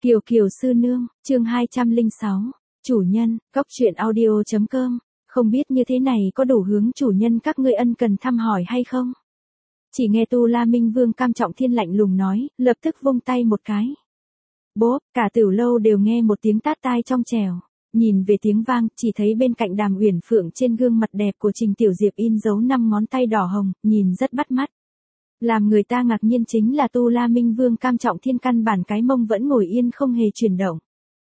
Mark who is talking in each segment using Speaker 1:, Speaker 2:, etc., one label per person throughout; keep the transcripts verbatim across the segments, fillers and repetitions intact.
Speaker 1: Kiều Kiều Sư Nương, chương hai trăm lẻ sáu, chủ nhân, góc truyện audio.com, không biết như thế này có đủ hướng chủ nhân các ngươi ân cần thăm hỏi hay không? Chỉ nghe Tu La Minh Vương Cam Trọng Thiên lạnh lùng nói, lập tức vung tay một cái. Bốp, cả Tử Lâu đều nghe một tiếng tát tai trong trẻo. Nhìn về tiếng vang, chỉ thấy bên cạnh Đàm Uyển Phượng trên gương mặt đẹp của Trình Tiểu Diệp in dấu năm ngón tay đỏ hồng, nhìn rất bắt mắt. Làm người ta ngạc nhiên chính là Tu La Minh Vương Cam Trọng Thiên căn bản cái mông vẫn ngồi yên không hề chuyển động.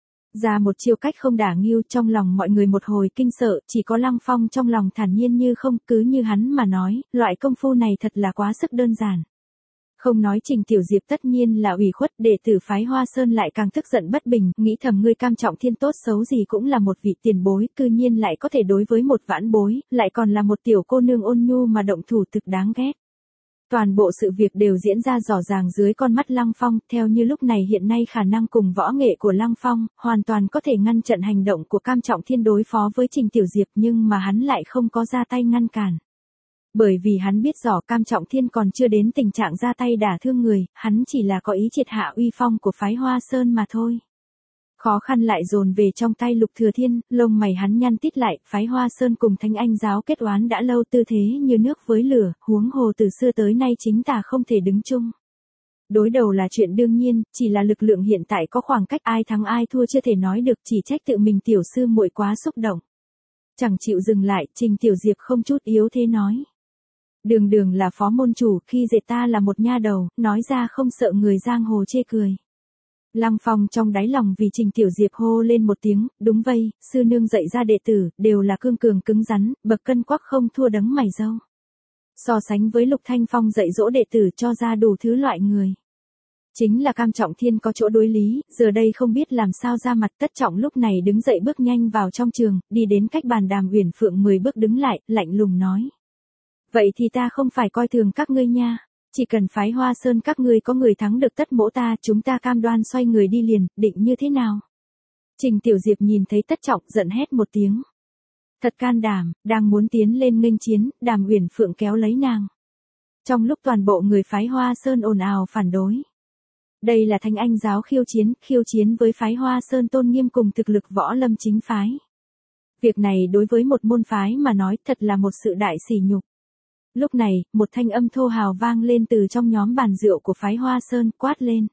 Speaker 1: Ra một chiêu cách không đả nghiêu, trong lòng mọi người một hồi kinh sợ, chỉ có Lăng Phong trong lòng thản nhiên như không, cứ như hắn mà nói, loại công phu này thật là quá sức đơn giản. Không nói Trình Tiểu Diệp tất nhiên là ủy khuất, đệ tử phái Hoa Sơn lại càng tức giận bất bình, nghĩ thầm ngươi Cam Trọng Thiên tốt xấu gì cũng là một vị tiền bối, cư nhiên lại có thể đối với một vãn bối, lại còn là một tiểu cô nương ôn nhu mà động thủ thực đáng ghét. Toàn bộ sự việc đều diễn ra rõ ràng dưới con mắt Lăng Phong, theo như lúc này hiện nay khả năng cùng võ nghệ của Lăng Phong, hoàn toàn có thể ngăn chặn hành động của Cam Trọng Thiên đối phó với Trình Tiểu Diệp, nhưng mà hắn lại không có ra tay ngăn cản. Bởi vì hắn biết rõ Cam Trọng Thiên còn chưa đến tình trạng ra tay đả thương người, hắn chỉ là có ý triệt hạ uy phong của phái Hoa Sơn mà thôi. Khó khăn lại dồn về trong tay Lục Thừa Thiên, lông mày hắn nhăn tít lại, phái Hoa Sơn cùng Thánh Anh giáo kết oán đã lâu, tư thế như nước với lửa, huống hồ từ xưa tới nay chính tà không thể đứng chung. Đối đầu là chuyện đương nhiên, chỉ là lực lượng hiện tại có khoảng cách, ai thắng ai thua chưa thể nói được, chỉ trách tự mình tiểu sư muội quá xúc động. Chẳng chịu dừng lại, Trình Tiểu Diệp không chút yếu thế nói. Đường đường là phó môn chủ, khi dệt ta là một nha đầu, nói ra không sợ người giang hồ chê cười. Lăng Phong trong đáy lòng vì Trình Tiểu Diệp hô lên một tiếng, đúng vậy, sư nương dạy ra đệ tử, đều là cương cường cứng rắn, bậc cân quắc không thua đấng mày râu. So sánh với Lục Thanh Phong dạy dỗ đệ tử cho ra đủ thứ loại người. Chính là Cam Trọng Thiên có chỗ đối lý, giờ đây không biết làm sao ra mặt. Tất Trọng lúc này đứng dậy bước nhanh vào trong trường, đi đến cách bàn Đàm Uyển Phượng mười bước đứng lại, lạnh lùng nói. Vậy thì ta không phải coi thường các ngươi nha. Chỉ cần phái Hoa Sơn các ngươi có người thắng được tất mỗ ta, chúng ta cam đoan xoay người đi liền, định như thế nào? Trình Tiểu Diệp nhìn thấy Tất Trọng giận hét một tiếng. Thật can đảm, đang muốn tiến lên nghênh chiến, Đàm Uyển Phượng kéo lấy nàng. Trong lúc toàn bộ người phái Hoa Sơn ồn ào phản đối. Đây là Thánh Anh giáo khiêu chiến, khiêu chiến với phái Hoa Sơn tôn nghiêm cùng thực lực võ lâm chính phái. Việc này đối với một môn phái mà nói thật là một sự đại sỉ nhục. Lúc này, một thanh âm thô hào vang lên từ trong nhóm bàn rượu của phái Hoa Sơn, quát lên.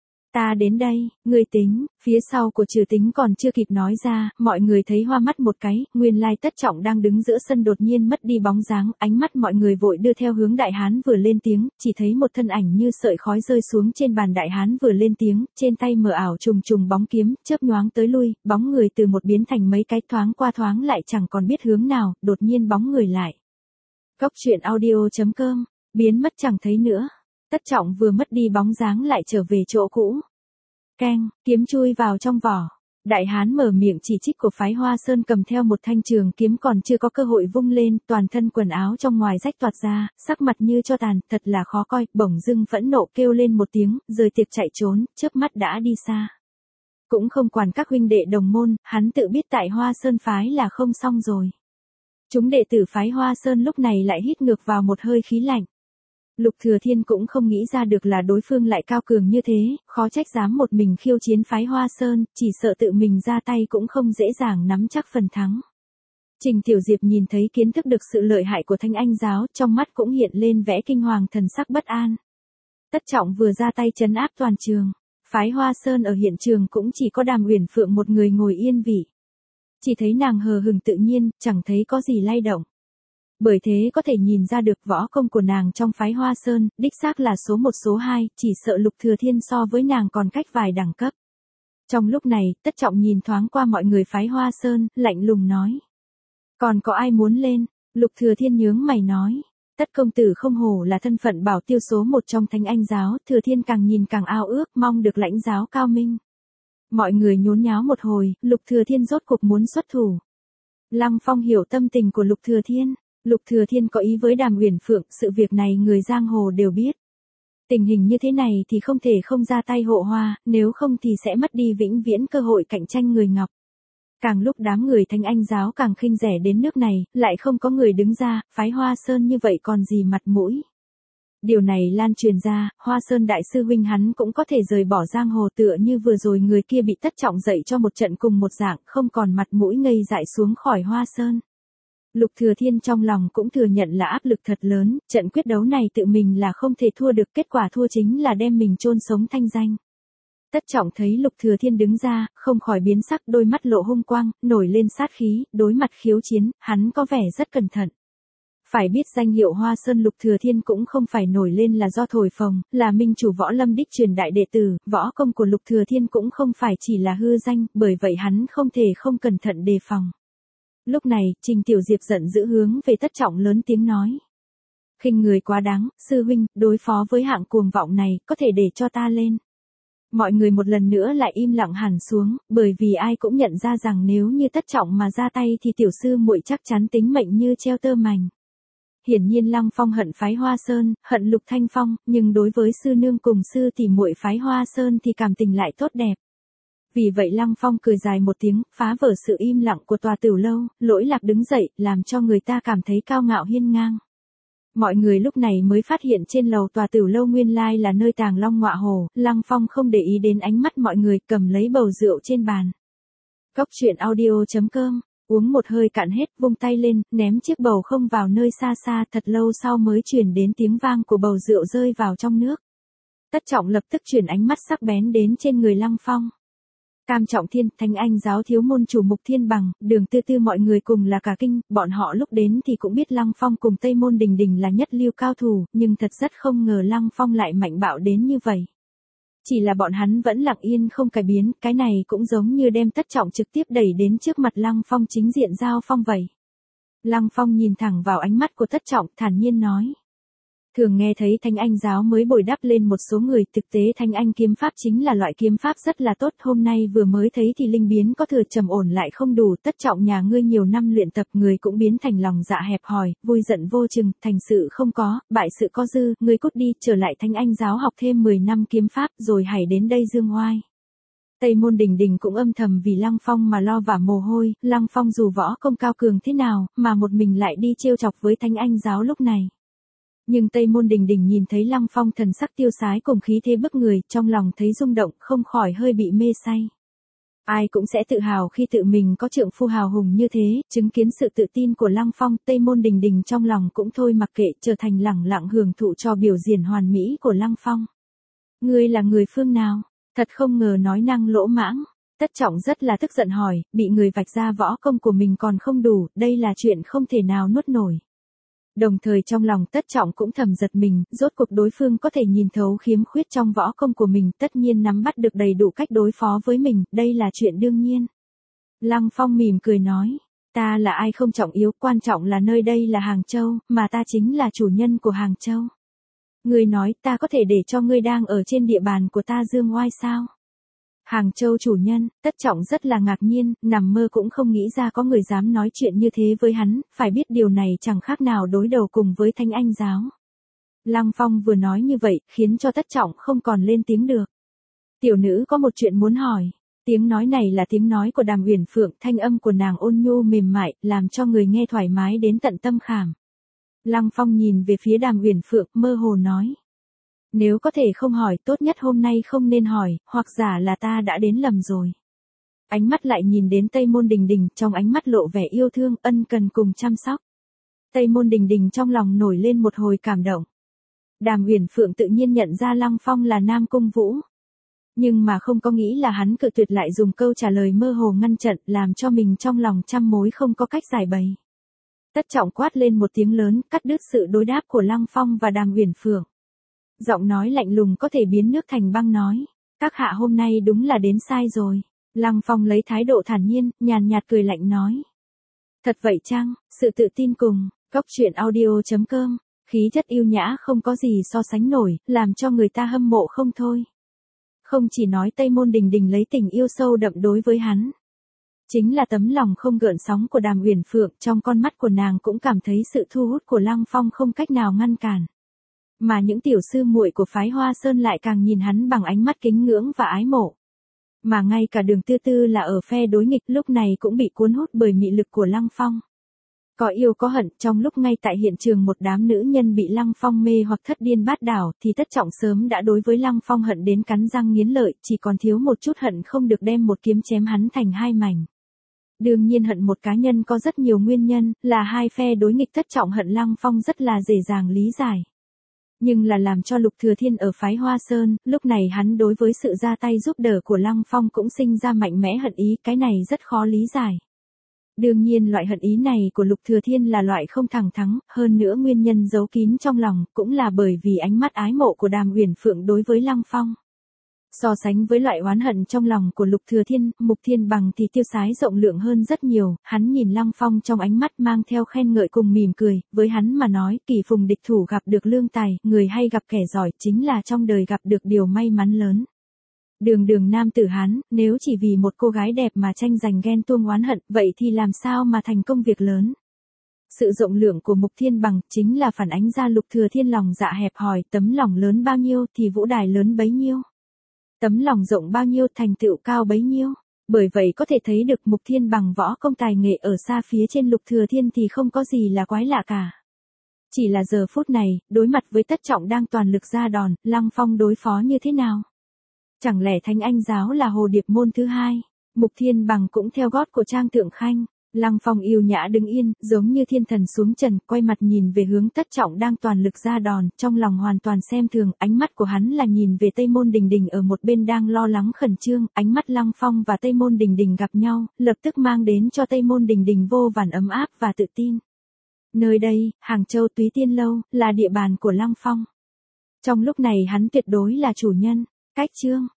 Speaker 1: Ta đến đây, ngươi tính, phía sau của Trừ Tính còn chưa kịp nói ra, mọi người thấy hoa mắt một cái, nguyên lai Tất Trọng đang đứng giữa sân đột nhiên mất đi bóng dáng, ánh mắt mọi người vội đưa theo hướng Đại Hán vừa lên tiếng, chỉ thấy một thân ảnh như sợi khói rơi xuống trên bàn. Đại Hán vừa lên tiếng, trên tay mờ ảo trùng trùng bóng kiếm, chớp nhoáng tới lui, bóng người từ một biến thành mấy cái, thoáng qua thoáng lại chẳng còn biết hướng nào, đột nhiên bóng người lại. Góc truyện audio.com, biến mất chẳng thấy nữa. Tất Trọng vừa mất đi bóng dáng lại trở về chỗ cũ. Keng, kiếm chui vào trong vỏ. Đại Hán mở miệng chỉ trích của phái Hoa Sơn cầm theo một thanh trường kiếm còn chưa có cơ hội vung lên, toàn thân quần áo trong ngoài rách toạc ra, sắc mặt như cho tàn, thật là khó coi, bỗng dưng phẫn nộ kêu lên một tiếng, rời tiệc chạy trốn, chớp mắt đã đi xa. Cũng không quản các huynh đệ đồng môn, hắn tự biết tại Hoa Sơn phái là không xong rồi. Chúng đệ tử phái Hoa Sơn lúc này lại hít ngược vào một hơi khí lạnh. Lục Thừa Thiên cũng không nghĩ ra được là đối phương lại cao cường như thế, khó trách dám một mình khiêu chiến phái Hoa Sơn, chỉ sợ tự mình ra tay cũng không dễ dàng nắm chắc phần thắng. Trình Tiểu Diệp nhìn thấy kiến thức được sự lợi hại của Thánh Anh giáo, trong mắt cũng hiện lên vẻ kinh hoàng thần sắc bất an. Tất Trọng vừa ra tay trấn áp toàn trường, phái Hoa Sơn ở hiện trường cũng chỉ có Đàm Uyển Phượng một người ngồi yên vị. Chỉ thấy nàng hờ hững tự nhiên, chẳng thấy có gì lay động. Bởi thế có thể nhìn ra được võ công của nàng trong phái Hoa Sơn, đích xác là số một số hai, chỉ sợ Lục Thừa Thiên so với nàng còn cách vài đẳng cấp. Trong lúc này, Tất Trọng nhìn thoáng qua mọi người phái Hoa Sơn, lạnh lùng nói. Còn có ai muốn lên? Lục Thừa Thiên nhướng mày nói. Tất công tử không hổ là thân phận bảo tiêu số một trong Thánh Anh giáo, Thừa Thiên càng nhìn càng ao ước, mong được lãnh giáo cao minh. Mọi người nhốn nháo một hồi, Lục Thừa Thiên rốt cuộc muốn xuất thủ. Lăng Phong hiểu tâm tình của Lục Thừa Thiên. Lục Thừa Thiên có ý với Đàm Uyển Phượng, sự việc này người giang hồ đều biết. Tình hình như thế này thì không thể không ra tay hộ hoa, nếu không thì sẽ mất đi vĩnh viễn cơ hội cạnh tranh người ngọc. Càng lúc đám người Thánh Anh giáo càng khinh rẻ đến nước này, lại không có người đứng ra, phái Hoa Sơn như vậy còn gì mặt mũi. Điều này lan truyền ra, Hoa Sơn đại sư huynh hắn cũng có thể rời bỏ giang hồ tựa như vừa rồi người kia bị Tất Trọng dạy cho một trận cùng một dạng, không còn mặt mũi ngây dại xuống khỏi Hoa Sơn. Lục Thừa Thiên trong lòng cũng thừa nhận là áp lực thật lớn, trận quyết đấu này tự mình là không thể thua được, kết quả thua chính là đem mình chôn sống thanh danh. Tất Trọng thấy Lục Thừa Thiên đứng ra, không khỏi biến sắc, đôi mắt lộ hung quang, nổi lên sát khí, đối mặt khiếu chiến, hắn có vẻ rất cẩn thận. Phải biết danh hiệu Hoa Sơn Lục Thừa Thiên cũng không phải nổi lên là do thổi phồng, là minh chủ võ lâm đích truyền đại đệ tử, võ công của Lục Thừa Thiên cũng không phải chỉ là hư danh, bởi vậy hắn không thể không cẩn thận đề phòng. Lúc này, Trình Tiểu Diệp giận dữ hướng về Tất Trọng lớn tiếng nói. Khinh người quá đáng, sư huynh, đối phó với hạng cuồng vọng này, có thể để cho ta lên. Mọi người một lần nữa lại im lặng hẳn xuống, bởi vì ai cũng nhận ra rằng nếu như Tất Trọng mà ra tay thì tiểu sư muội chắc chắn tính mệnh như treo tơ mành. Hiển nhiên Lăng Phong hận phái Hoa Sơn, hận Lục Thanh Phong, nhưng đối với sư nương cùng sư tỷ muội phái Hoa Sơn thì cảm tình lại tốt đẹp. Vì vậy Lăng Phong cười dài một tiếng, phá vỡ sự im lặng của tòa tiểu lâu, lỗi lạc đứng dậy, làm cho người ta cảm thấy cao ngạo hiên ngang. Mọi người lúc này mới phát hiện trên lầu tòa tiểu lâu nguyên lai là nơi tàng long ngọa hổ, Lăng Phong không để ý đến ánh mắt mọi người, cầm lấy bầu rượu trên bàn. Cốc truyện audio chấm com, uống một hơi cạn hết, vung tay lên, ném chiếc bầu không vào nơi xa xa, thật lâu sau mới truyền đến tiếng vang của bầu rượu rơi vào trong nước. Tất Trọng lập tức chuyển ánh mắt sắc bén đến trên người Lăng Phong. Tam Trọng Thiên, Thánh Anh giáo thiếu môn chủ Mục Thiên Bằng, Đường Tư Tư mọi người cùng là cả kinh, bọn họ lúc đến thì cũng biết Lăng Phong cùng Tây Môn Đình Đình là nhất lưu cao thủ, nhưng thật rất không ngờ Lăng Phong lại mạnh bạo đến như vậy. Chỉ là bọn hắn vẫn lặng yên không cải biến, cái này cũng giống như đem Tất Trọng trực tiếp đẩy đến trước mặt Lăng Phong chính diện giao phong vậy. Lăng Phong nhìn thẳng vào ánh mắt của Tất Trọng, thản nhiên nói. Thường nghe thấy Thánh Anh giáo mới bồi đắp lên một số người, thực tế Thánh Anh kiếm pháp chính là loại kiếm pháp rất là tốt, hôm nay vừa mới thấy thì linh biến có thừa, trầm ổn lại không đủ, Tất Trọng nhà ngươi nhiều năm luyện tập, người cũng biến thành lòng dạ hẹp hòi, vui giận vô chừng, thành sự không có, bại sự có dư, ngươi cút đi, trở lại Thánh Anh giáo học thêm mười năm kiếm pháp, rồi hãy đến đây dương oai. Tây Môn Đình Đình cũng âm thầm vì Lăng Phong mà lo vả mồ hôi, Lăng Phong dù võ công cao cường thế nào, mà một mình lại đi trêu chọc với Thánh Anh giáo lúc này. Nhưng Tây Môn Đình Đình nhìn thấy Lăng Phong thần sắc tiêu sái cùng khí thế bức người, trong lòng thấy rung động, không khỏi hơi bị mê say. Ai cũng sẽ tự hào khi tự mình có trượng phu hào hùng như thế, chứng kiến sự tự tin của Lăng Phong, Tây Môn Đình Đình trong lòng cũng thôi mặc kệ, trở thành lẳng lặng hưởng thụ cho biểu diễn hoàn mỹ của Lăng Phong. Ngươi là người phương nào? Thật không ngờ nói năng lỗ mãng. Tất Trọng rất là tức giận hỏi, bị người vạch ra võ công của mình còn không đủ, đây là chuyện không thể nào nuốt nổi. Đồng thời trong lòng Tất Trọng cũng thầm giật mình, rốt cuộc đối phương có thể nhìn thấu khiếm khuyết trong võ công của mình, tất nhiên nắm bắt được đầy đủ cách đối phó với mình, đây là chuyện đương nhiên. Lăng Phong mỉm cười nói, ta là ai không trọng yếu, quan trọng là nơi đây là Hàng Châu, mà ta chính là chủ nhân của Hàng Châu. Ngươi nói ta có thể để cho ngươi đang ở trên địa bàn của ta dương oai sao? Hàng Châu chủ nhân, Tất Trọng rất là ngạc nhiên, nằm mơ cũng không nghĩ ra có người dám nói chuyện như thế với hắn, phải biết điều này chẳng khác nào đối đầu cùng với Thánh Anh giáo. Lăng Phong vừa nói như vậy, khiến cho Tất Trọng không còn lên tiếng được. Tiểu nữ có một chuyện muốn hỏi. Tiếng nói này là tiếng nói của Đàm Uyển Phượng, thanh âm của nàng ôn nhu mềm mại, làm cho người nghe thoải mái đến tận tâm khảm. Lăng Phong nhìn về phía Đàm Uyển Phượng, mơ hồ nói. Nếu có thể không hỏi, tốt nhất hôm nay không nên hỏi, hoặc giả là ta đã đến lầm rồi. Ánh mắt lại nhìn đến Tây Môn Đình Đình, trong ánh mắt lộ vẻ yêu thương, ân cần cùng chăm sóc. Tây Môn Đình Đình trong lòng nổi lên một hồi cảm động. Đàm Uyển Phượng tự nhiên nhận ra Lăng Phong là Nam Cung Vũ. Nhưng mà không có nghĩ là hắn cự tuyệt lại dùng câu trả lời mơ hồ ngăn chặn, làm cho mình trong lòng trăm mối không có cách giải bày. Tất Trọng quát lên một tiếng lớn, cắt đứt sự đối đáp của Lăng Phong và Đàm Uyển Phượng. Giọng nói lạnh lùng có thể biến nước thành băng nói. Các hạ hôm nay đúng là đến sai rồi. Lăng Phong lấy thái độ thản nhiên, nhàn nhạt cười lạnh nói. Thật vậy chăng, sự tự tin cùng, cốc truyện audio chấm com, khí chất yêu nhã không có gì so sánh nổi, làm cho người ta hâm mộ không thôi. Không chỉ nói Tây Môn Đình Đình lấy tình yêu sâu đậm đối với hắn. Chính là tấm lòng không gợn sóng của Đàm Uyển Phượng, trong con mắt của nàng cũng cảm thấy sự thu hút của Lăng Phong không cách nào ngăn cản. Mà những tiểu sư muội của phái Hoa Sơn lại càng nhìn hắn bằng ánh mắt kính ngưỡng và ái mộ. Mà ngay cả Đường Tư Tư là ở phe đối nghịch lúc này cũng bị cuốn hút bởi mị lực của Lăng Phong. Có yêu có hận, trong lúc ngay tại hiện trường một đám nữ nhân bị Lăng Phong mê hoặc thất điên bát đảo, thì Tất Trọng sớm đã đối với Lăng Phong hận đến cắn răng nghiến lợi, chỉ còn thiếu một chút hận không được đem một kiếm chém hắn thành hai mảnh. Đương nhiên hận một cá nhân có rất nhiều nguyên nhân, là hai phe đối nghịch Tất Trọng hận Lăng Phong rất là dễ dàng lý giải. Nhưng là làm cho Lục Thừa Thiên ở phái Hoa Sơn, lúc này hắn đối với sự ra tay giúp đỡ của Lăng Phong cũng sinh ra mạnh mẽ hận ý, cái này rất khó lý giải. Đương nhiên loại hận ý này của Lục Thừa Thiên là loại không thẳng thắn, hơn nữa nguyên nhân giấu kín trong lòng, cũng là bởi vì ánh mắt ái mộ của Đàm Uyển Phượng đối với Lăng Phong. So sánh với loại oán hận trong lòng của Lục Thừa Thiên, Mục Thiên Bằng thì tiêu sái rộng lượng hơn rất nhiều, hắn nhìn Lăng Phong trong ánh mắt mang theo khen ngợi cùng mỉm cười, với hắn mà nói, kỳ phùng địch thủ gặp được lương tài, người hay gặp kẻ giỏi, chính là trong đời gặp được điều may mắn lớn. Đường đường nam tử Hán, nếu chỉ vì một cô gái đẹp mà tranh giành ghen tuông oán hận, vậy thì làm sao mà thành công việc lớn. Sự rộng lượng của Mục Thiên Bằng chính là phản ánh ra Lục Thừa Thiên lòng dạ hẹp hòi, tấm lòng lớn bao nhiêu thì vũ đài lớn bấy nhiêu. Tấm lòng rộng bao nhiêu thành tựu cao bấy nhiêu. Bởi vậy có thể thấy được Mục Thiên Bằng võ công tài nghệ ở xa phía trên Lục Thừa Thiên thì không có gì là quái lạ cả. Chỉ là giờ phút này, đối mặt với Tất Trọng đang toàn lực ra đòn, Lăng Phong đối phó như thế nào? Chẳng lẽ Thánh Anh giáo là hồ điệp môn thứ hai? Mục Thiên Bằng cũng theo gót của Trang Thượng Khanh. Lăng Phong yêu nhã đứng yên, giống như thiên thần xuống trần, quay mặt nhìn về hướng Tất Trọng đang toàn lực ra đòn, trong lòng hoàn toàn xem thường, ánh mắt của hắn là nhìn về Tây Môn Đình Đình ở một bên đang lo lắng khẩn trương, ánh mắt Lăng Phong và Tây Môn Đình Đình gặp nhau, lập tức mang đến cho Tây Môn Đình Đình vô vàn ấm áp và tự tin. Nơi đây, Hàng Châu Túy Tiên Lâu, là địa bàn của Lăng Phong. Trong lúc này hắn tuyệt đối là chủ nhân. Cách chương